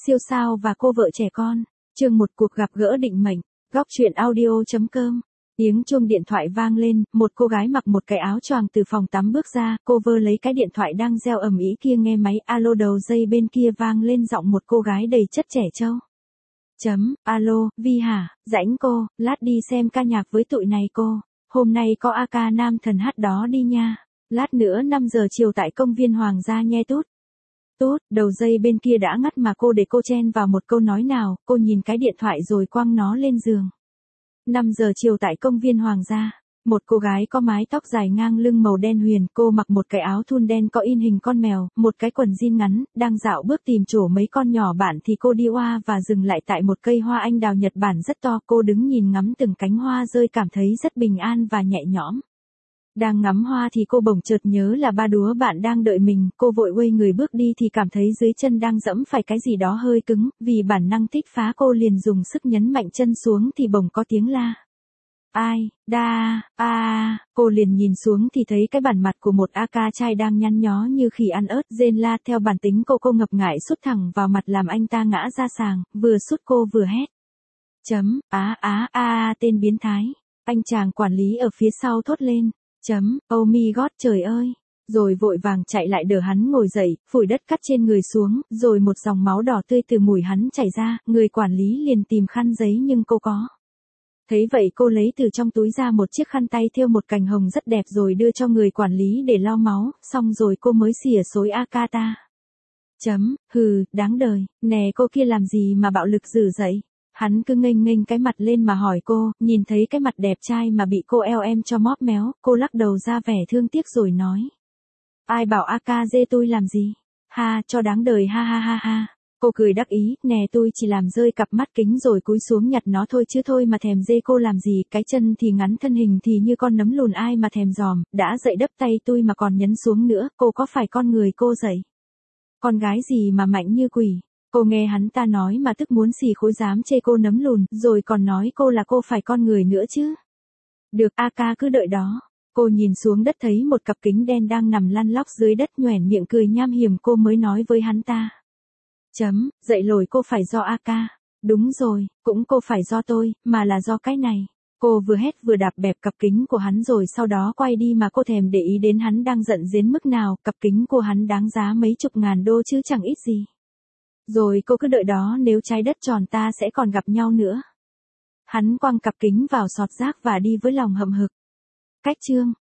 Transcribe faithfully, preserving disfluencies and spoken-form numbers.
siêu sao và cô vợ trẻ con. Chương một cuộc gặp gỡ định mệnh. Góc truyện audio chấm com. Tiếng chuông điện thoại vang lên, một cô gái mặc một cái áo choàng từ phòng tắm bước ra, cô vơ lấy cái điện thoại đang reo ầm ĩ kia nghe máy alo, đầu dây bên kia vang lên giọng một cô gái đầy chất trẻ trâu. Chấm, alo, Vi hả, rảnh cô, lát đi xem ca nhạc với tụi này cô, hôm nay có a ca nam thần hát đó đi nha, lát nữa năm giờ chiều tại công viên Hoàng gia nghe tút. Tốt, đầu dây bên kia đã ngắt mà cô để cô chen vào một câu nói nào, cô nhìn cái điện thoại rồi quăng nó lên giường. năm giờ chiều tại công viên Hoàng gia, một cô gái có mái tóc dài ngang lưng màu đen huyền, cô mặc một cái áo thun đen có in hình con mèo, một cái quần jean ngắn, đang dạo bước tìm chỗ mấy con nhỏ bạn thì cô đi qua và dừng lại tại một cây hoa anh đào Nhật Bản rất to, cô đứng nhìn ngắm từng cánh hoa rơi cảm thấy rất bình an và nhẹ nhõm. Đang ngắm hoa thì cô bỗng chợt nhớ là ba đứa bạn đang đợi mình, cô vội quay người bước đi thì cảm thấy dưới chân đang dẫm phải cái gì đó hơi cứng, vì bản năng thích phá cô liền dùng sức nhấn mạnh chân xuống thì bỗng có tiếng la. Ai, đa, a, cô liền nhìn xuống thì thấy cái bản mặt của một a ca trai đang nhăn nhó như khỉ ăn ớt, rên la theo bản tính cô cô ngập ngại sút thẳng vào mặt làm anh ta ngã ra sàng, vừa sút cô vừa hét. Chấm, á á a tên biến thái, anh chàng quản lý ở phía sau thốt lên. Chấm, oh my god trời ơi, rồi vội vàng chạy lại đỡ hắn ngồi dậy, phủi đất cắt trên người xuống, rồi một dòng máu đỏ tươi từ mũi hắn chảy ra, người quản lý liền tìm khăn giấy nhưng cô có. Thấy vậy cô lấy từ trong túi ra một chiếc khăn tay thêu một cành hồng rất đẹp rồi đưa cho người quản lý để lau máu, xong rồi cô mới xỉa xối a ca ta. Chấm, hừ, đáng đời, nè cô kia làm gì mà bạo lực dữ vậy? Hắn cứ nghênh nghênh cái mặt lên mà hỏi cô, nhìn thấy cái mặt đẹp trai mà bị cô eo em cho móp méo, cô lắc đầu ra vẻ thương tiếc rồi nói. Ai bảo a ca dê tôi làm gì? Ha, cho đáng đời ha ha ha ha. Cô cười đắc ý, nè tôi chỉ làm rơi cặp mắt kính rồi cúi xuống nhặt nó thôi chứ thôi mà thèm dê cô làm gì, cái chân thì ngắn thân hình thì như con nấm lùn ai mà thèm giòm, đã dậy đấp tay tôi mà còn nhấn xuống nữa, cô có phải con người cô dậy? Con gái gì mà mạnh như quỷ? Cô nghe hắn ta nói mà tức muốn xì khối dám chê cô nấm lùn, rồi còn nói cô là cô phải con người nữa chứ. Được, a ca cứ đợi đó. Cô nhìn xuống đất thấy một cặp kính đen đang nằm lăn lóc dưới đất nhoẻn miệng cười nham hiểm, cô mới nói với hắn ta. Chấm, dậy lồi cô phải do a ca. Đúng rồi, cũng cô phải do tôi, mà là do cái này. Cô vừa hét vừa đạp bẹp cặp kính của hắn rồi sau đó quay đi mà cô thèm để ý đến hắn đang giận đến mức nào, cặp kính của hắn đáng giá mấy chục ngàn đô chứ chẳng ít gì. Rồi cô cứ đợi đó, nếu trái đất tròn ta sẽ còn gặp nhau nữa. Hắn quăng cặp kính vào sọt rác và đi với lòng hậm hực. Cách chương.